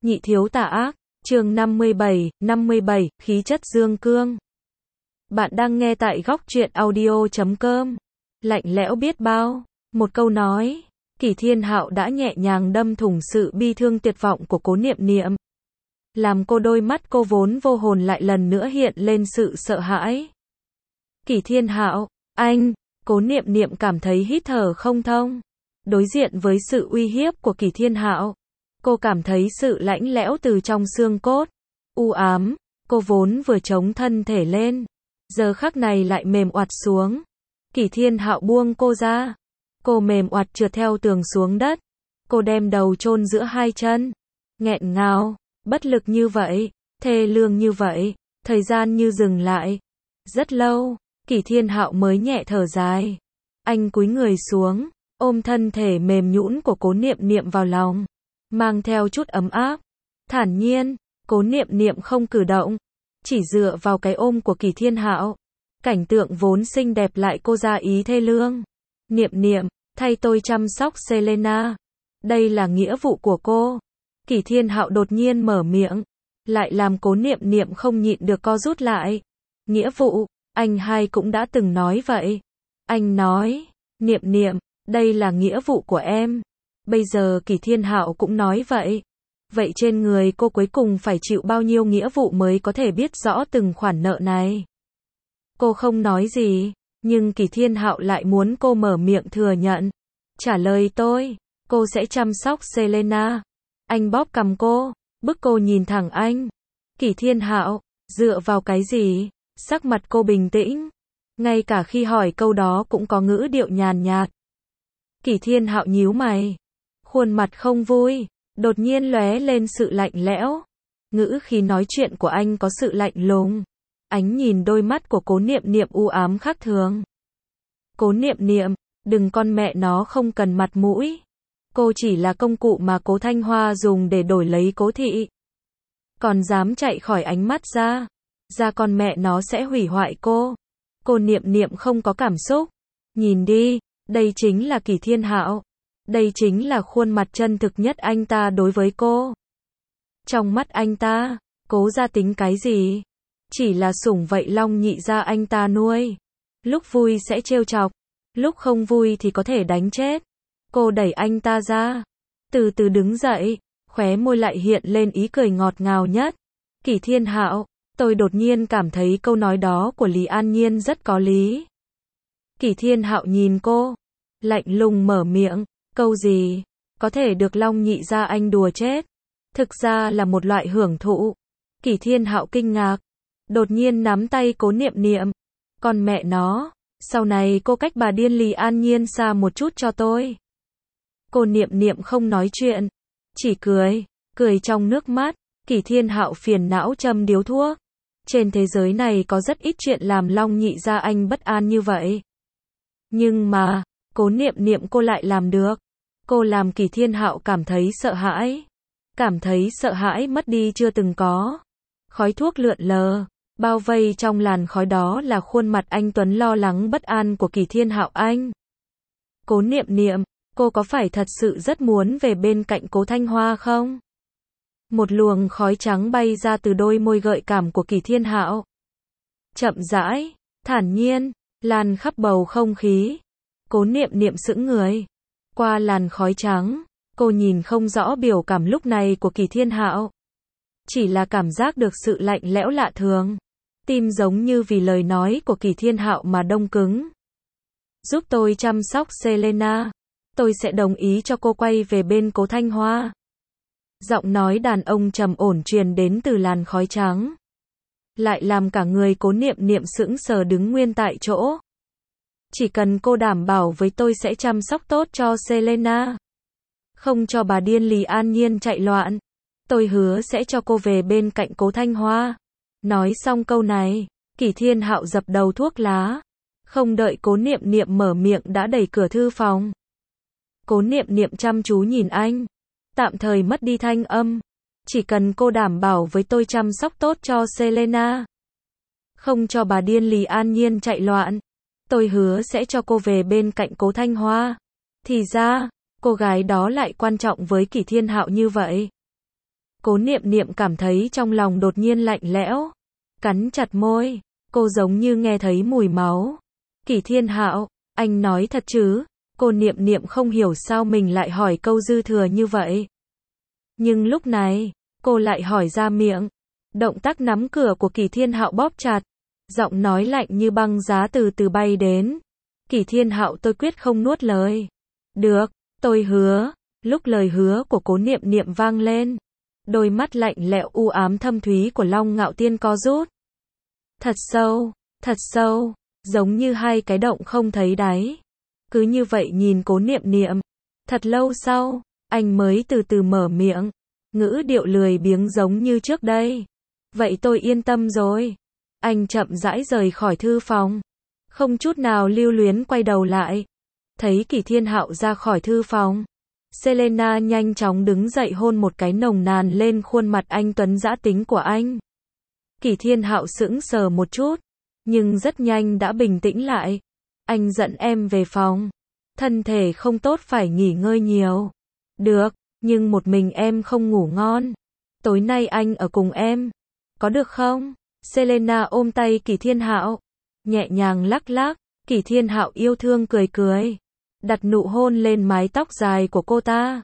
Nhị thiếu tà ác, chương 57, khí chất dương cương. Bạn đang nghe tại góc truyện audio.com. Lạnh lẽo biết bao, một câu nói, Kỷ Thiên Hạo đã nhẹ nhàng đâm thủng sự bi thương tuyệt vọng của Cố Niệm Niệm. Làm cô đôi mắt cô vốn vô hồn lại lần nữa hiện lên sự sợ hãi. Kỷ Thiên Hạo, anh, Cố Niệm Niệm cảm thấy hít thở không thông. Đối diện với sự uy hiếp của Kỷ Thiên Hạo, cô cảm thấy sự lạnh lẽo từ trong xương cốt. U ám, cô vốn vừa chống thân thể lên, giờ khắc này lại mềm oặt xuống. Kỷ Thiên Hạo buông cô ra. Cô mềm oặt trượt theo tường xuống đất. Cô đem đầu chôn giữa hai chân. Nghẹn ngào, bất lực như vậy, thê lương như vậy, thời gian như dừng lại. Rất lâu, Kỷ Thiên Hạo mới nhẹ thở dài. Anh cúi người xuống, ôm thân thể mềm nhũn của Cố Niệm Niệm vào lòng, mang theo chút ấm áp. Thản nhiên, Cố Niệm Niệm không cử động, chỉ dựa vào cái ôm của Kỷ Thiên Hạo. Cảnh tượng vốn xinh đẹp lại cô ra ý thê lương. Niệm Niệm, thay tôi chăm sóc Selena. Đây là nghĩa vụ của cô. Kỷ Thiên Hạo đột nhiên mở miệng, lại làm Cố Niệm Niệm không nhịn được co rút lại. Nghĩa vụ, anh hai cũng đã từng nói vậy. Anh nói, Niệm Niệm, đây là nghĩa vụ của em. Bây giờ Kỷ Thiên Hạo cũng nói vậy. Vậy trên người cô cuối cùng phải chịu bao nhiêu nghĩa vụ mới có thể biết rõ từng khoản nợ này? Cô không nói gì, nhưng Kỷ Thiên Hạo lại muốn cô mở miệng thừa nhận. Trả lời tôi, cô sẽ chăm sóc Selena. Anh bóp cằm cô, bức cô nhìn thẳng anh. Kỷ Thiên Hạo, dựa vào cái gì? Sắc mặt cô bình tĩnh, ngay cả khi hỏi câu đó cũng có ngữ điệu nhàn nhạt. Kỷ Thiên Hạo nhíu mày, khuôn mặt không vui, đột nhiên lóe lên sự lạnh lẽo. Ngữ khí nói chuyện của anh có sự lạnh lùng. Ánh nhìn đôi mắt của Cố Niệm Niệm u ám khác thường. Cố Niệm Niệm, đừng con mẹ nó không cần mặt mũi. Cô chỉ là công cụ mà Cố Thanh Hoa dùng để đổi lấy Cố thị. Còn dám chạy khỏi ánh mắt ra con mẹ nó sẽ hủy hoại cô. Cô Niệm Niệm không có cảm xúc. Nhìn đi, đây chính là Kỷ Thiên Hạo. Đây chính là khuôn mặt chân thực nhất anh ta đối với cô. Trong mắt anh ta, Cố gia tính cái gì? Chỉ là sủng vậy long nhị gia anh ta nuôi. Lúc vui sẽ trêu chọc, lúc không vui thì có thể đánh chết. Cô đẩy anh ta ra, từ từ đứng dậy, khóe môi lại hiện lên ý cười ngọt ngào nhất. Kỷ Thiên Hạo, tôi đột nhiên cảm thấy câu nói đó của Lý An Nhiên rất có lý. Kỷ Thiên Hạo nhìn cô, lạnh lùng mở miệng, câu gì? Có thể được long nhị gia anh đùa chết. Thực ra là một loại hưởng thụ. Kỷ Thiên Hạo kinh ngạc, đột nhiên nắm tay Cố Niệm Niệm. Con mẹ nó, sau này cô cách bà điên Lý An Nhiên xa một chút cho tôi. Cô Niệm Niệm không nói chuyện, chỉ cười trong nước mắt. Kỷ Thiên Hạo phiền não châm điếu thuốc. Trên thế giới này có rất ít chuyện làm long nhị gia anh bất an như vậy. Nhưng mà, Cố Niệm Niệm cô lại làm được. Cô làm Kỷ Thiên Hạo cảm thấy sợ hãi. Cảm thấy sợ hãi mất đi chưa từng có. Khói thuốc lượn lờ, bao vây trong làn khói đó là khuôn mặt anh tuấn lo lắng bất an của Kỷ Thiên Hạo anh. Cố Niệm Niệm, cô có phải thật sự rất muốn về bên cạnh Cố Thanh Hoa không? Một luồng khói trắng bay ra từ đôi môi gợi cảm của Kỷ Thiên Hạo. Chậm rãi, thản nhiên, lan khắp bầu không khí. Cố Niệm Niệm sững người. Qua làn khói trắng, cô nhìn không rõ biểu cảm lúc này của Kỷ Thiên Hạo. Chỉ là cảm giác được sự lạnh lẽo lạ thường. Tim giống như vì lời nói của Kỷ Thiên Hạo mà đông cứng. Giúp tôi chăm sóc Selena. Tôi sẽ đồng ý cho cô quay về bên Cố Thanh Hoa. Giọng nói đàn ông trầm ổn truyền đến từ làn khói trắng. Lại làm cả người Cố Niệm Niệm sững sờ đứng nguyên tại chỗ. Chỉ cần cô đảm bảo với tôi sẽ chăm sóc tốt cho Selena. Không cho bà điên Lý An Nhiên chạy loạn. Tôi hứa sẽ cho cô về bên cạnh Cố Thanh Hoa. Nói xong câu này, Kỷ Thiên Hạo dập đầu thuốc lá. Không đợi Cố Niệm Niệm mở miệng đã đẩy cửa thư phòng. Cố Niệm Niệm chăm chú nhìn anh. Tạm thời mất đi thanh âm. Chỉ cần cô đảm bảo với tôi chăm sóc tốt cho Selena. Không cho bà điên Lý An Nhiên chạy loạn. Tôi hứa sẽ cho cô về bên cạnh Cố Thanh Hoa. Thì ra, cô gái đó lại quan trọng với Kỷ Thiên Hạo như vậy. Cố Niệm Niệm cảm thấy trong lòng đột nhiên lạnh lẽo, cắn chặt môi, cô giống như nghe thấy mùi máu. Kỷ Thiên Hạo, anh nói thật chứ? Cô Niệm Niệm không hiểu sao mình lại hỏi câu dư thừa như vậy. Nhưng lúc này, cô lại hỏi ra miệng. Động tác nắm cửa của Kỷ Thiên Hạo bóp chặt, giọng nói lạnh như băng giá từ từ bay đến. Kỷ Thiên Hạo, tôi quyết không nuốt lời. Được, tôi hứa. Lúc lời hứa của Cố Niệm Niệm vang lên, đôi mắt lạnh lẽo u ám thâm thúy của Long Ngạo Thiên co rút. Thật sâu, giống như hai cái động không thấy đáy. Cứ như vậy nhìn Cố Niệm Niệm. Thật lâu sau, anh mới từ từ mở miệng, ngữ điệu lười biếng giống như trước đây. Vậy tôi yên tâm rồi. Anh chậm rãi rời khỏi thư phòng, không chút nào lưu luyến quay đầu lại. Thấy Kỷ Thiên Hạo ra khỏi thư phòng, Selena nhanh chóng đứng dậy hôn một cái nồng nàn lên khuôn mặt anh tuấn dã tính của anh. Kỷ Thiên Hạo sững sờ một chút, nhưng rất nhanh đã bình tĩnh lại. Anh dẫn em về phòng. Thân thể không tốt phải nghỉ ngơi nhiều. Được, nhưng một mình em không ngủ ngon. Tối nay anh ở cùng em. Có được không? Selena ôm tay Kỷ Thiên Hạo, nhẹ nhàng lắc lắc. Kỷ Thiên Hạo yêu thương cười cười, đặt nụ hôn lên mái tóc dài của cô ta.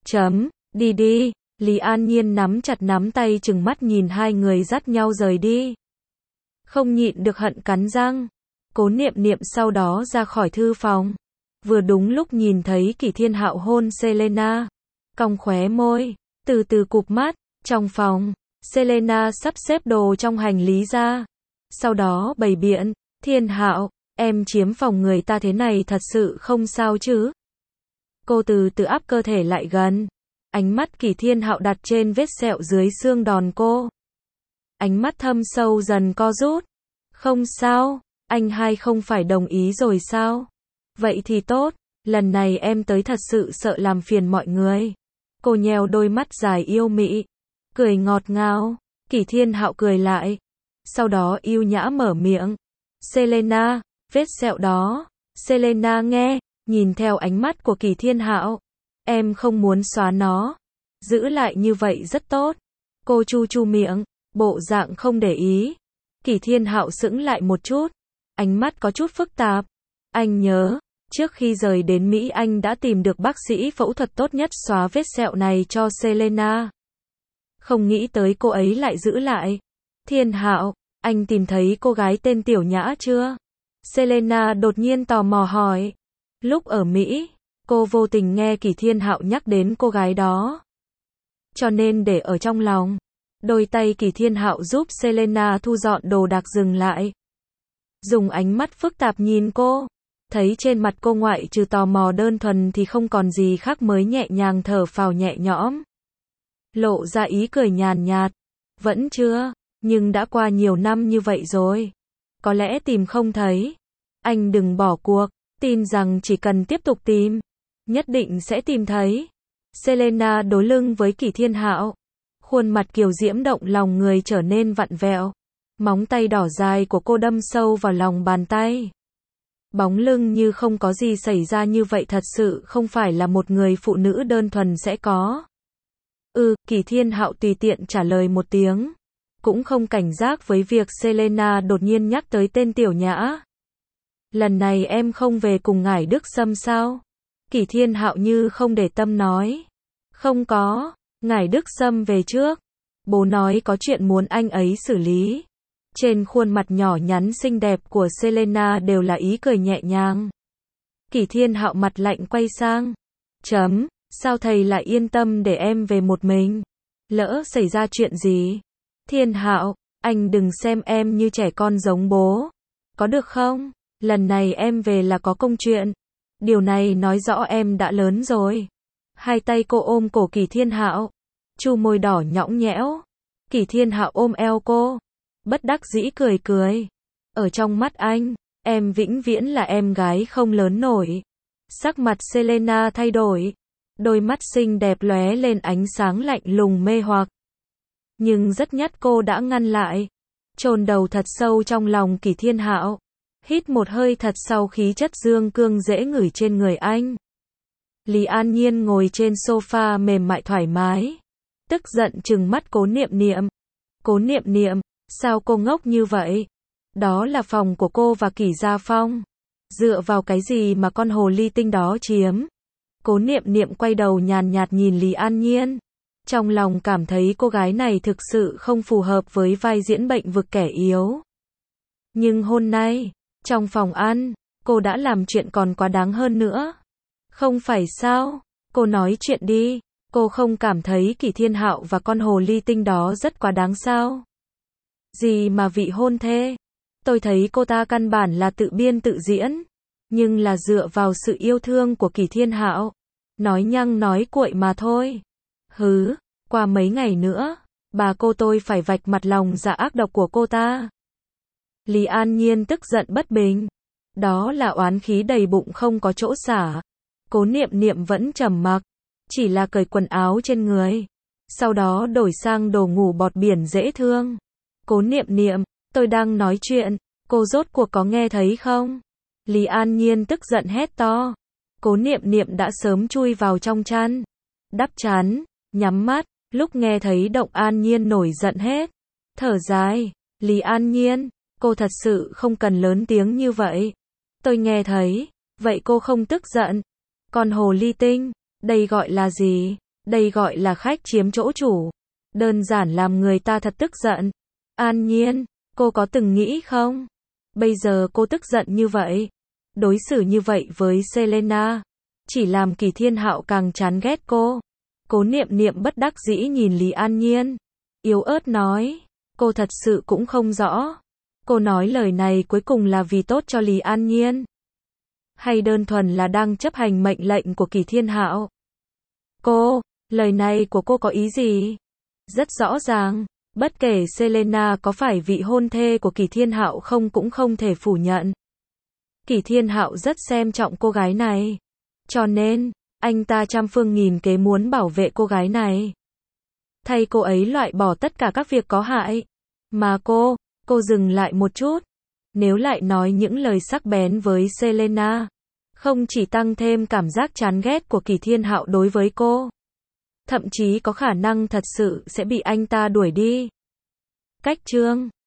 Đi đi. Lý An Nhiên nắm chặt nắm tay trừng mắt nhìn hai người dắt nhau rời đi. Không nhịn được hận cắn răng. Cố Niệm Niệm sau đó ra khỏi thư phòng. Vừa đúng lúc nhìn thấy Kỷ Thiên Hạo hôn Selena. Cong khóe môi, từ từ cụp mắt. Trong phòng, Selena sắp xếp đồ trong hành lý ra. Sau đó bày biện, Thiên Hạo, em chiếm phòng người ta thế này thật sự không sao chứ? Cô từ từ áp cơ thể lại gần. Ánh mắt Kỷ Thiên Hạo đặt trên vết sẹo dưới xương đòn cô. Ánh mắt thâm sâu dần co rút. Không sao, anh hai không phải đồng ý rồi sao? Vậy thì tốt, lần này em tới thật sự sợ làm phiền mọi người. Cô nheo đôi mắt dài yêu mị, cười ngọt ngào. Kỷ Thiên Hạo cười lại, sau đó yêu nhã mở miệng. Selena, vết sẹo đó. Selena nghe, nhìn theo ánh mắt của Kỷ Thiên Hạo. Em không muốn xóa nó. Giữ lại như vậy rất tốt. Cô chu chu miệng, bộ dạng không để ý. Kỷ Thiên Hạo sững lại một chút, ánh mắt có chút phức tạp. Anh nhớ, trước khi rời đến Mỹ anh đã tìm được bác sĩ phẫu thuật tốt nhất xóa vết sẹo này cho Selena. Không nghĩ tới cô ấy lại giữ lại. Thiên Hạo, anh tìm thấy cô gái tên Tiểu Nhã chưa? Selena đột nhiên tò mò hỏi. Lúc ở Mỹ, cô vô tình nghe Kỷ Thiên Hạo nhắc đến cô gái đó, cho nên để ở trong lòng. Đôi tay Kỷ Thiên Hạo giúp Selena thu dọn đồ đạc dừng lại. Dùng ánh mắt phức tạp nhìn cô. Thấy trên mặt cô ngoại trừ tò mò đơn thuần thì không còn gì khác mới nhẹ nhàng thở phào nhẹ nhõm. Lộ ra ý cười nhàn nhạt. Vẫn chưa, nhưng đã qua nhiều năm như vậy rồi. Có lẽ tìm không thấy. Anh đừng bỏ cuộc, tin rằng chỉ cần tiếp tục tìm, nhất định sẽ tìm thấy. Selena đối lưng với Kỷ Thiên Hạo. Khuôn mặt kiều diễm động lòng người trở nên vặn vẹo. Móng tay đỏ dài của cô đâm sâu vào lòng bàn tay. Bóng lưng như không có gì xảy ra như vậy thật sự không phải là một người phụ nữ đơn thuần sẽ có. Kỷ Thiên Hạo tùy tiện trả lời một tiếng. Cũng không cảnh giác với việc Selena đột nhiên nhắc tới tên Tiểu Nhã. Lần này em không về cùng ngải Đức Sâm sao? Kỷ Thiên Hạo như không để tâm nói. Không có, ngải Đức Sâm về trước. Bố nói có chuyện muốn anh ấy xử lý. Trên khuôn mặt nhỏ nhắn xinh đẹp của Selena đều là ý cười nhẹ nhàng. Kỷ Thiên Hạo mặt lạnh quay sang. Sao thầy lại yên tâm để em về một mình? Lỡ xảy ra chuyện gì? Thiên Hạo, anh đừng xem em như trẻ con giống bố. Có được không? Lần này em về là có công chuyện. Điều này nói rõ em đã lớn rồi. Hai tay cô ôm cổ Kỷ Thiên Hạo, chu môi đỏ nhõng nhẽo. Kỷ Thiên Hạo ôm eo cô, bất đắc dĩ cười cười. Ở trong mắt anh, em vĩnh viễn là em gái không lớn nổi. Sắc mặt Selena thay đổi, đôi mắt xinh đẹp lóe lên ánh sáng lạnh lùng mê hoặc. Nhưng rất nhát cô đã ngăn lại, chôn đầu thật sâu trong lòng Kỷ Thiên Hạo, hít một hơi thật sau khí chất dương cương dễ ngửi trên người anh. Lý An Nhiên ngồi trên sofa mềm mại thoải mái, tức giận trừng mắt Cố Niệm Niệm. Cố Niệm Niệm, sao cô ngốc như vậy? Đó là phòng của cô và Kỷ Gia Phong. Dựa vào cái gì mà con hồ ly tinh đó chiếm? Cố Niệm Niệm quay đầu nhàn nhạt nhìn Lý An Nhiên. Trong lòng cảm thấy cô gái này thực sự không phù hợp với vai diễn bệnh vực kẻ yếu. Nhưng hôm nay, trong phòng ăn, cô đã làm chuyện còn quá đáng hơn nữa. Không phải sao? Cô nói chuyện đi. Cô không cảm thấy Kỷ Thiên Hạo và con hồ ly tinh đó rất quá đáng sao? Gì mà vị hôn thê? Tôi thấy cô ta căn bản là tự biên tự diễn, nhưng là dựa vào sự yêu thương của Kỷ Thiên Hạo. Nói nhăng nói cuội mà thôi. Hứ, qua mấy ngày nữa, bà cô tôi phải vạch mặt lòng dạ ác độc của cô ta. Lý An Nhiên tức giận bất bình. Đó là oán khí đầy bụng không có chỗ xả. Cố Niệm Niệm vẫn trầm mặc, chỉ là cởi quần áo trên người, sau đó đổi sang đồ ngủ bọt biển dễ thương. Cố Niệm Niệm, tôi đang nói chuyện, cô rốt cuộc có nghe thấy không? Lý An Nhiên tức giận hét to. Cố Niệm Niệm đã sớm chui vào trong chăn, đắp chăn, nhắm mắt, lúc nghe thấy động An Nhiên nổi giận hết. Thở dài, Lý An Nhiên, cô thật sự không cần lớn tiếng như vậy. Tôi nghe thấy, vậy cô không tức giận? Còn hồ ly tinh, đây gọi là gì? Đây gọi là khách chiếm chỗ chủ. Đơn giản làm người ta thật tức giận. An Nhiên, cô có từng nghĩ không? Bây giờ cô tức giận như vậy, đối xử như vậy với Selena, chỉ làm Kỷ Thiên Hạo càng chán ghét cô. Cố Niệm Niệm bất đắc dĩ nhìn Lý An Nhiên, yếu ớt nói, cô thật sự cũng không rõ. Cô nói lời này cuối cùng là vì tốt cho Lý An Nhiên, hay đơn thuần là đang chấp hành mệnh lệnh của Kỷ Thiên Hạo? Cô, lời này của cô có ý gì? Rất rõ ràng, bất kể Selena có phải vị hôn thê của Kỷ Thiên Hạo không cũng không thể phủ nhận. Kỷ Thiên Hạo rất xem trọng cô gái này, cho nên, anh ta trăm phương nghìn kế muốn bảo vệ cô gái này. Thay cô ấy loại bỏ tất cả các việc có hại. Mà cô dừng lại một chút. Nếu lại nói những lời sắc bén với Selena, không chỉ tăng thêm cảm giác chán ghét của Kỷ Thiên Hạo đối với cô, thậm chí có khả năng thật sự sẽ bị anh ta đuổi đi. Cách chương